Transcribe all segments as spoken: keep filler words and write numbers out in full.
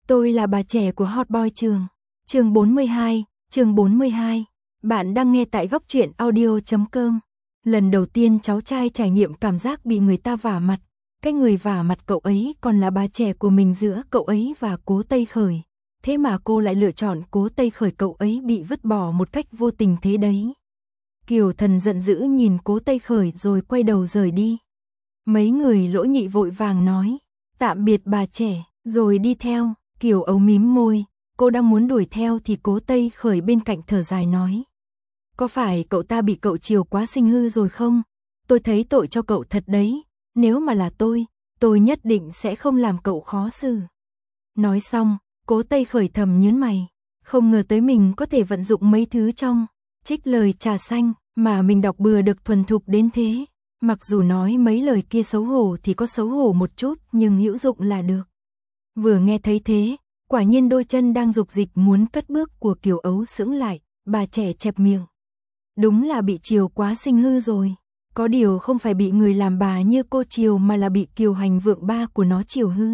Tôi là bà trẻ của Hot Boy trường. Chương bốn mươi hai, chương bốn mươi hai. Bạn đang nghe tại góc truyện audio chấm com. Lần đầu tiên cháu trai trải nghiệm cảm giác bị người ta vả mặt. Cái người vả mặt cậu ấy còn là bà trẻ của mình giữa cậu ấy và Cố Tây Khởi. Thế mà cô lại lựa chọn Cố Tây Khởi, cậu ấy bị vứt bỏ một cách vô tình thế đấy. Kiều Thần giận dữ nhìn Cố Tây Khởi rồi quay đầu rời đi. Mấy người Lỗ Nhị vội vàng nói, tạm biệt bà trẻ, rồi đi theo. Kiều Ấu mím môi, cô đang muốn đuổi theo thì Cố Tây Khởi bên cạnh thở dài nói. Có phải cậu ta bị cậu chiều quá sinh hư rồi không? Tôi thấy tội cho cậu thật đấy, nếu mà là tôi, tôi nhất định sẽ không làm cậu khó xử. Nói xong, Cố Tây Khởi thầm nhướng mày, không ngờ tới mình có thể vận dụng mấy thứ trong trích lời trà xanh mà mình đọc bừa được thuần thục đến thế. Mặc dù nói mấy lời kia xấu hổ thì có xấu hổ một chút nhưng hữu dụng là được. Vừa nghe thấy thế, quả nhiên đôi chân đang dục dịch muốn cất bước của Kiều Ấu sững lại, bà trẻ chẹp miệng. Đúng là bị chiều quá sinh hư rồi, có điều không phải bị người làm bà như cô chiều mà là bị Kiều Hành Vượng ba của nó chiều hư.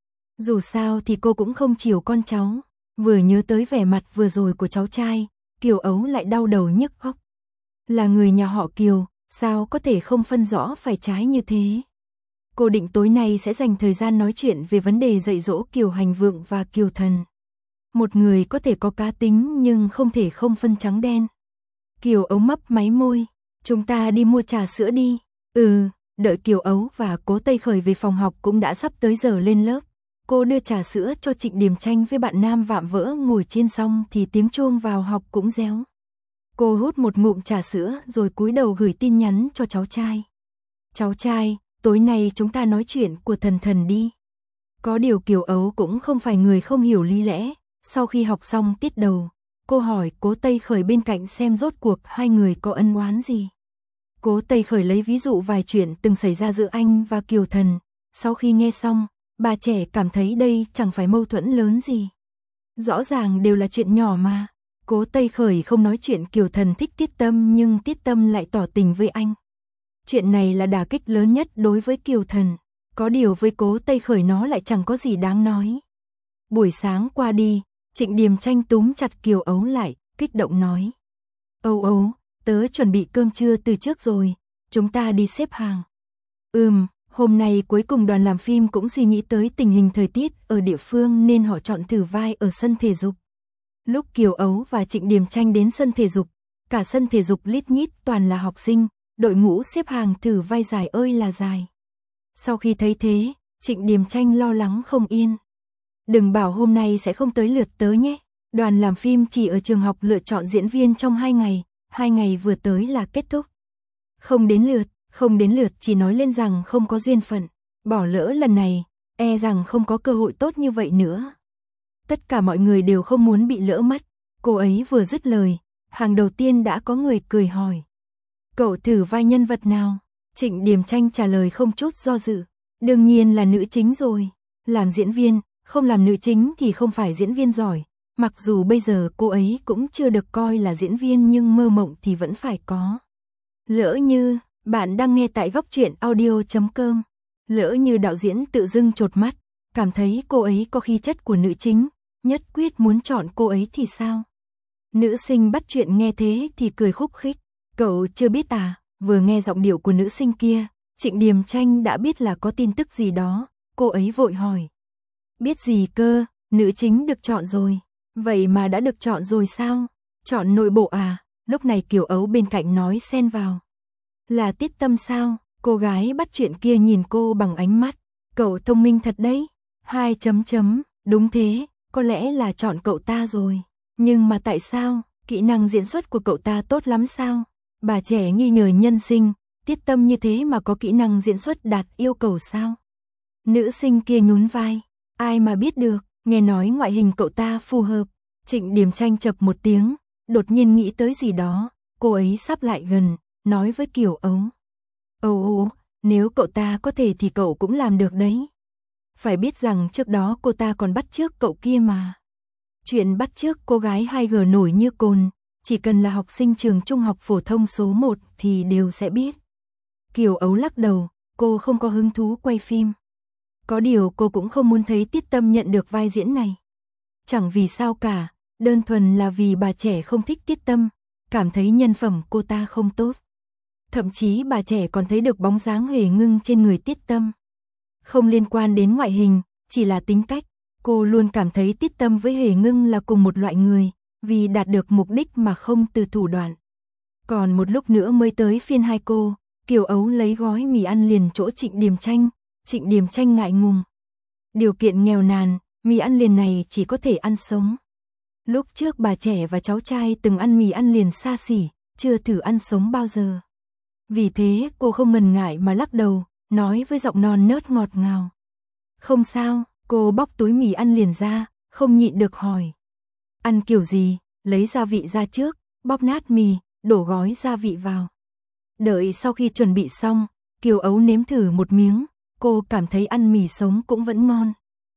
Dù sao thì cô cũng không chiều con cháu, vừa nhớ tới vẻ mặt vừa rồi của cháu trai, Kiều Ấu lại đau đầu nhức óc. Là người nhà họ Kiều, sao có thể không phân rõ phải trái như thế? Cô định tối nay sẽ dành thời gian nói chuyện về vấn đề dạy dỗ Kiều Hành Vượng và Kiều Thần. Một người có thể có cá tính nhưng không thể không phân trắng đen. Kiều Ấu mấp máy môi, chúng ta đi mua trà sữa đi. Ừ, đợi Kiều Ấu và Cố Tây Khởi về phòng học cũng đã sắp tới giờ lên lớp. Cô đưa trà sữa cho Trịnh Điềm Tranh với bạn nam vạm vỡ ngồi trên xong thì tiếng chuông vào học cũng réo. Cô hút một ngụm trà sữa rồi cúi đầu gửi tin nhắn cho cháu trai. Cháu trai, tối nay chúng ta nói chuyện của Thần Thần đi. Có điều Kiều Ấu cũng không phải người không hiểu lý lẽ. Sau khi học xong tiết đầu, cô hỏi Cố Tây Khởi bên cạnh xem rốt cuộc hai người có ân oán gì. Cố Tây Khởi lấy ví dụ vài chuyện từng xảy ra giữa anh và Kiều Thần. Sau khi nghe xong, bà trẻ cảm thấy đây chẳng phải mâu thuẫn lớn gì. Rõ ràng đều là chuyện nhỏ mà. Cố Tây Khởi không nói chuyện Kiều Thần thích Tiết Tâm nhưng Tiết Tâm lại tỏ tình với anh. Chuyện này là đả kích lớn nhất đối với Kiều Thần. Có điều với Cố Tây Khởi nó lại chẳng có gì đáng nói. Buổi sáng qua đi, Trịnh Điềm Tranh túm chặt Kiều Ấu lại, kích động nói. Ấu Ấu, tớ chuẩn bị cơm trưa từ trước rồi, chúng ta đi xếp hàng. Ừm, hôm nay cuối cùng đoàn làm phim cũng suy nghĩ tới tình hình thời tiết ở địa phương nên họ chọn thử vai ở sân thể dục. Lúc Kiều Ấu và Trịnh Điềm Tranh đến sân thể dục, cả sân thể dục lít nhít toàn là học sinh, đội ngũ xếp hàng thử vai dài ơi là dài. Sau khi thấy thế, Trịnh Điềm Tranh lo lắng không yên. Đừng bảo hôm nay sẽ không tới lượt tớ nhé. Đoàn làm phim chỉ ở trường học lựa chọn diễn viên trong hai ngày, hai ngày vừa tới là kết thúc. Không đến lượt, không đến lượt chỉ nói lên rằng không có duyên phận. Bỏ lỡ lần này, e rằng không có cơ hội tốt như vậy nữa. Tất cả mọi người đều không muốn bị lỡ mắt. Cô ấy vừa dứt lời, hàng đầu tiên đã có người cười hỏi. Cậu thử vai nhân vật nào? Trịnh Điềm Tranh trả lời không chút do dự. Đương nhiên là nữ chính rồi. Làm diễn viên, không làm nữ chính thì không phải diễn viên giỏi. Mặc dù bây giờ cô ấy cũng chưa được coi là diễn viên nhưng mơ mộng thì vẫn phải có. Lỡ như, bạn đang nghe tại góc truyện audio chấm com. Lỡ như đạo diễn tự dưng chột mắt, cảm thấy cô ấy có khí chất của nữ chính, nhất quyết muốn chọn cô ấy thì sao? Nữ sinh bắt chuyện nghe thế thì cười khúc khích. Cậu chưa biết à? Vừa nghe giọng điệu của nữ sinh kia, Trịnh Điềm Tranh đã biết là có tin tức gì đó. Cô ấy vội hỏi. Biết gì cơ, nữ chính được chọn rồi. Vậy mà đã được chọn rồi sao? Chọn nội bộ à? Lúc này Kiều Ấu bên cạnh nói xen vào. Là Tiết Tâm sao? Cô gái bắt chuyện kia nhìn cô bằng ánh mắt. Cậu thông minh thật đấy. Hai chấm chấm, đúng thế, có lẽ là chọn cậu ta rồi. Nhưng mà tại sao? Kỹ năng diễn xuất của cậu ta tốt lắm sao? Bà trẻ nghi ngờ nhân sinh, Tiết Tâm như thế mà có kỹ năng diễn xuất đạt yêu cầu sao? Nữ sinh kia nhún vai. Ai mà biết được, nghe nói ngoại hình cậu ta phù hợp. Trịnh Điềm Tranh chập một tiếng, đột nhiên nghĩ tới gì đó. Cô ấy sắp lại gần, nói với Kiều Ấu. Ồ ồ, nếu cậu ta có thể thì cậu cũng làm được đấy. Phải biết rằng trước đó cô ta còn bắt chước cậu kia mà. Chuyện bắt chước cô gái hai g nổi như cồn, chỉ cần là học sinh trường trung học phổ thông số một thì đều sẽ biết. Kiều Ấu lắc đầu, cô không có hứng thú quay phim. Có điều cô cũng không muốn thấy Tiết Tâm nhận được vai diễn này. chẳng vì sao cả, đơn thuần là vì bà trẻ không thích Tiết Tâm, cảm thấy nhân phẩm cô ta không tốt. Thậm chí bà trẻ còn thấy được bóng dáng Hề Ngưng trên người Tiết Tâm. Không liên quan đến ngoại hình, chỉ là tính cách, cô luôn cảm thấy Tiết Tâm với Hề Ngưng là cùng một loại người, vì đạt được mục đích mà không từ thủ đoạn. Còn một lúc nữa mới tới phiên hai cô, Kiều Ấu lấy gói mì ăn liền chỗ Trịnh Điềm Tranh, Trịnh Điềm Tranh ngại ngùng. Điều kiện nghèo nàn, mì ăn liền này chỉ có thể ăn sống. Lúc trước bà trẻ và cháu trai từng ăn mì ăn liền xa xỉ, chưa thử ăn sống bao giờ. Vì thế cô không ngần ngại mà lắc đầu, nói với giọng non nớt ngọt ngào. Không sao, cô bóc túi mì ăn liền ra, không nhịn được hỏi. Ăn kiểu gì, lấy gia vị ra trước, bóp nát mì, đổ gói gia vị vào. Đợi sau khi chuẩn bị xong, Kiều Ấu nếm thử một miếng, cô cảm thấy ăn mì sống cũng vẫn ngon.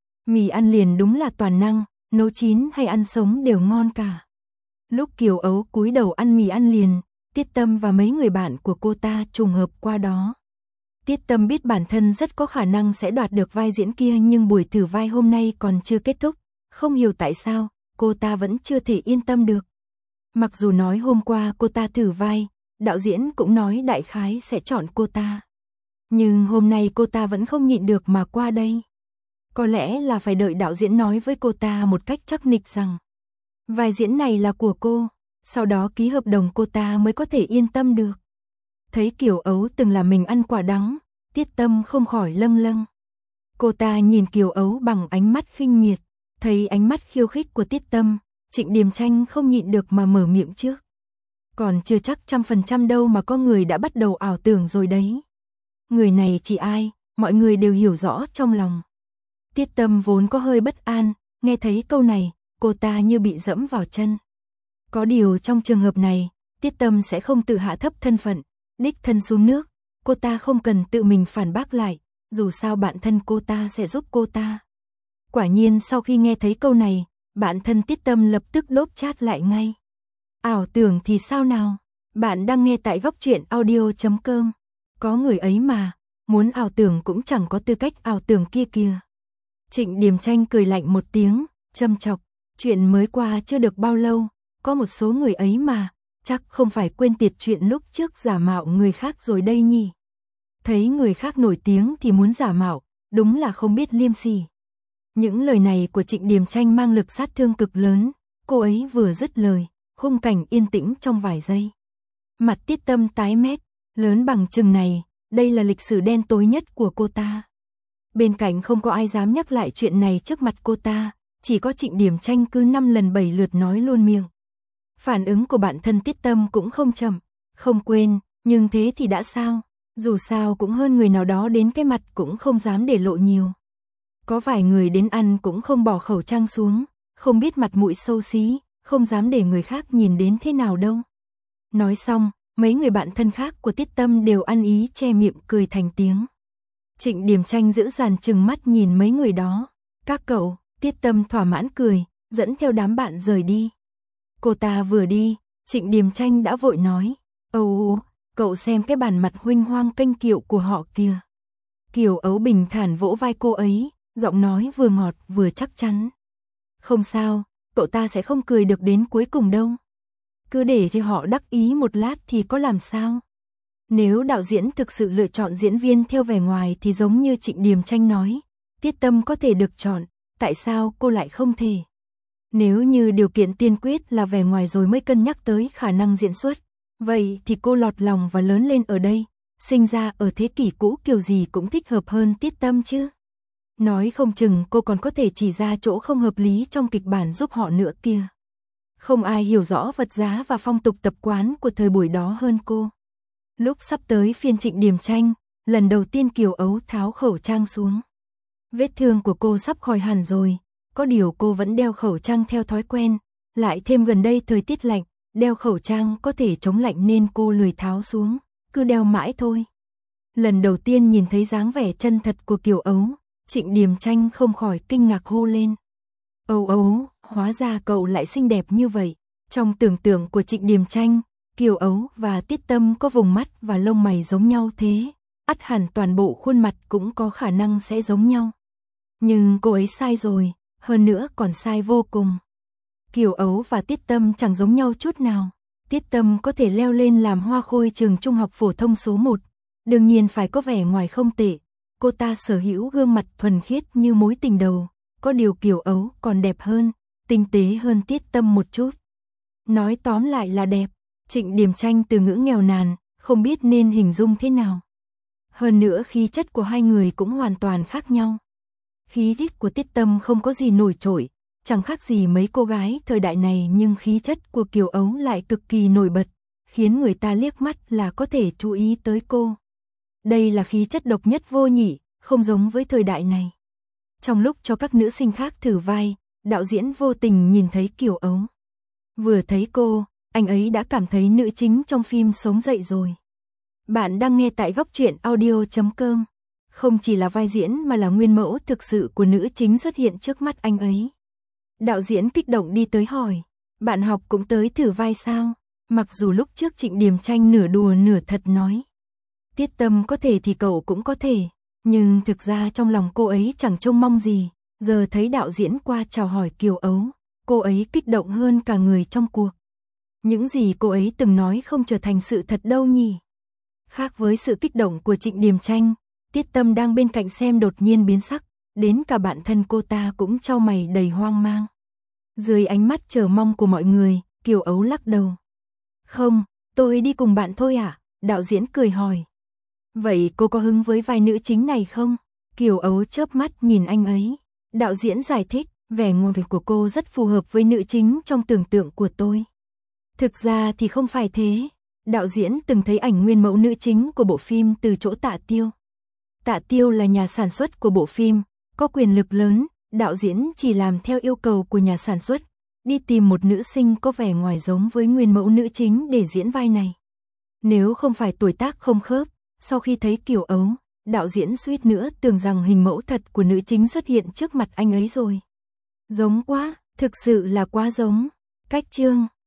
Mì ăn liền đúng là toàn năng, nấu chín hay ăn sống đều ngon cả. Lúc Kiều Ấu cúi đầu ăn mì ăn liền, Tiết Tâm và mấy người bạn của cô ta trùng hợp qua đó. Tiết Tâm biết bản thân rất có khả năng sẽ đoạt được vai diễn kia, nhưng buổi thử vai hôm nay còn chưa kết thúc, không hiểu tại sao, cô ta vẫn chưa thể yên tâm được. Mặc dù nói hôm qua cô ta thử vai, đạo diễn cũng nói đại khái sẽ chọn cô ta. Nhưng hôm nay cô ta vẫn không nhịn được mà qua đây. Có lẽ là phải đợi đạo diễn nói với cô ta một cách chắc nịch rằng vai diễn này là của cô, sau đó ký hợp đồng cô ta mới có thể yên tâm được. Thấy Kiều Ấu từng là mình ăn quả đắng, Tiết Tâm không khỏi lâng lâng. Cô ta nhìn Kiều Ấu bằng ánh mắt khinh miệt, thấy ánh mắt khiêu khích của Tiết Tâm, Trịnh Điềm Tranh không nhịn được mà mở miệng trước. Còn chưa chắc trăm phần trăm đâu mà có người đã bắt đầu ảo tưởng rồi đấy. Người này chỉ ai, mọi người đều hiểu rõ trong lòng. Tiết Tâm vốn có hơi bất an, nghe thấy câu này, cô ta như bị dẫm vào chân. Có điều trong trường hợp này, Tiết Tâm sẽ không tự hạ thấp thân phận, đích thân xuống nước, cô ta không cần tự mình phản bác lại, dù sao bạn thân cô ta sẽ giúp cô ta. Quả nhiên sau khi nghe thấy câu này, bạn thân Tiết Tâm lập tức đốp chat lại ngay. Ảo tưởng thì sao nào? Bạn đang nghe tại góc truyện audio chấm com. Có người ấy mà, muốn ảo tưởng cũng chẳng có tư cách ảo tưởng kia kìa. Trịnh Điềm Tranh cười lạnh một tiếng, châm chọc, chuyện mới qua chưa được bao lâu, có một số người ấy mà, chắc không phải quên tiệt chuyện lúc trước giả mạo người khác rồi đây nhỉ. Thấy người khác nổi tiếng thì muốn giả mạo, đúng là không biết liêm sỉ. Những lời này của Trịnh Điềm Tranh mang lực sát thương cực lớn, cô ấy vừa dứt lời, khung cảnh yên tĩnh trong vài giây. Mặt Tiết Tâm tái mét, lớn bằng chừng này, đây là lịch sử đen tối nhất của cô ta. Bên cạnh không có ai dám nhắc lại chuyện này trước mặt cô ta, chỉ có Trịnh Điềm Tranh cứ năm lần bảy lượt nói luôn miệng. Phản ứng của bạn thân Tiết Tâm cũng không chậm, không quên, nhưng thế thì đã sao, dù sao cũng hơn người nào đó đến cái mặt cũng không dám để lộ nhiều. Có vài người đến ăn cũng không bỏ khẩu trang xuống, không biết mặt mũi xấu xí, không dám để người khác nhìn đến thế nào đâu. Nói xong, mấy người bạn thân khác của Tiết Tâm đều ăn ý che miệng cười thành tiếng. Trịnh Điềm Tranh giữ dàn trừng mắt nhìn mấy người đó. Các cậu, Tiết Tâm thỏa mãn cười, dẫn theo đám bạn rời đi. Cô ta vừa đi, Trịnh Điềm Tranh đã vội nói, ồ, cậu xem cái bản mặt huênh hoang kênh kiệu của họ kìa. Kiều Ấu bình thản vỗ vai cô ấy, giọng nói vừa ngọt vừa chắc chắn. Không sao, cậu ta sẽ không cười được đến cuối cùng đâu. Cứ để cho họ đắc ý một lát thì có làm sao. Nếu đạo diễn thực sự lựa chọn diễn viên theo vẻ ngoài thì giống như Trịnh Điềm Tranh nói, Tiết Tâm có thể được chọn, tại sao cô lại không thể? Nếu như điều kiện tiên quyết là vẻ ngoài rồi mới cân nhắc tới khả năng diễn xuất, vậy thì cô lọt lòng và lớn lên ở đây, sinh ra ở thế kỷ cũ kiểu gì cũng thích hợp hơn Tiết Tâm chứ. Nói không chừng cô còn có thể chỉ ra chỗ không hợp lý trong kịch bản giúp họ nữa kia. Không ai hiểu rõ vật giá và phong tục tập quán của thời buổi đó hơn cô. Lúc sắp tới phiên Trịnh Điềm Tranh, lần đầu tiên Kiều Ấu tháo khẩu trang xuống. Vết thương của cô sắp khỏi hẳn rồi, có điều cô vẫn đeo khẩu trang theo thói quen, lại thêm gần đây thời tiết lạnh, đeo khẩu trang có thể chống lạnh nên cô lười tháo xuống, cứ đeo mãi thôi. Lần đầu tiên nhìn thấy dáng vẻ chân thật của Kiều Ấu, Trịnh Điềm Tranh không khỏi kinh ngạc hô lên. Ấu Ấu, hóa ra cậu lại xinh đẹp như vậy. Trong tưởng tượng của Trịnh Điềm Tranh, Kiều Ấu và Tiết Tâm có vùng mắt và lông mày giống nhau thế, ắt hẳn toàn bộ khuôn mặt cũng có khả năng sẽ giống nhau. Nhưng cô ấy sai rồi, hơn nữa còn sai vô cùng. Kiều Ấu và Tiết Tâm chẳng giống nhau chút nào. Tiết Tâm có thể leo lên làm hoa khôi trường trung học phổ thông số một, đương nhiên phải có vẻ ngoài không tệ. Cô ta sở hữu gương mặt thuần khiết như mối tình đầu, có điều Kiều Ấu còn đẹp hơn, tinh tế hơn Tiết Tâm một chút. Nói tóm lại là đẹp. Trịnh Điềm Tranh từ ngữ nghèo nàn, không biết nên hình dung thế nào. Hơn nữa khí chất của hai người cũng hoàn toàn khác nhau. Khí chất của Tiết Tâm không có gì nổi trội, chẳng khác gì mấy cô gái thời đại này, nhưng khí chất của Kiều Ấu lại cực kỳ nổi bật, khiến người ta liếc mắt là có thể chú ý tới cô. Đây là khí chất độc nhất vô nhị, không giống với thời đại này. Trong lúc cho các nữ sinh khác thử vai, đạo diễn vô tình nhìn thấy Kiều Ấu. Vừa thấy cô, anh ấy đã cảm thấy nữ chính trong phim sống dậy rồi. Bạn đang nghe tại góc truyện audio chấm com. Không chỉ là vai diễn mà là nguyên mẫu thực sự của nữ chính xuất hiện trước mắt anh ấy. Đạo diễn kích động đi tới hỏi, bạn học cũng tới thử vai sao? Mặc dù lúc trước Trịnh Điềm Tranh nửa đùa nửa thật nói, Tiết Tâm có thể thì cậu cũng có thể, nhưng thực ra trong lòng cô ấy chẳng trông mong gì. Giờ thấy đạo diễn qua chào hỏi Kiều Ấu, cô ấy kích động hơn cả người trong cuộc. Những gì cô ấy từng nói không trở thành sự thật đâu nhỉ? Khác với sự kích động của Trịnh Điềm Tranh, Tiết Tâm đang bên cạnh xem đột nhiên biến sắc, đến cả bản thân cô ta cũng chau mày đầy hoang mang. Dưới ánh mắt chờ mong của mọi người, Kiều Ấu lắc đầu. Không, tôi đi cùng bạn thôi ạ, đạo diễn cười hỏi. Vậy cô có hứng với vai nữ chính này không? Kiều Ấu chớp mắt nhìn anh ấy. Đạo diễn giải thích, vẻ ngoài của cô rất phù hợp với nữ chính trong tưởng tượng của tôi. Thực ra thì không phải thế. Đạo diễn từng thấy ảnh nguyên mẫu nữ chính của bộ phim từ chỗ Tạ Tiêu. Tạ Tiêu là nhà sản xuất của bộ phim, có quyền lực lớn, đạo diễn chỉ làm theo yêu cầu của nhà sản xuất, đi tìm một nữ sinh có vẻ ngoài giống với nguyên mẫu nữ chính để diễn vai này. Nếu không phải tuổi tác không khớp, sau khi thấy Kiều Ấu, đạo diễn suýt nữa tưởng rằng hình mẫu thật của nữ chính xuất hiện trước mặt anh ấy rồi. Giống quá, thực sự là quá giống. Cách chương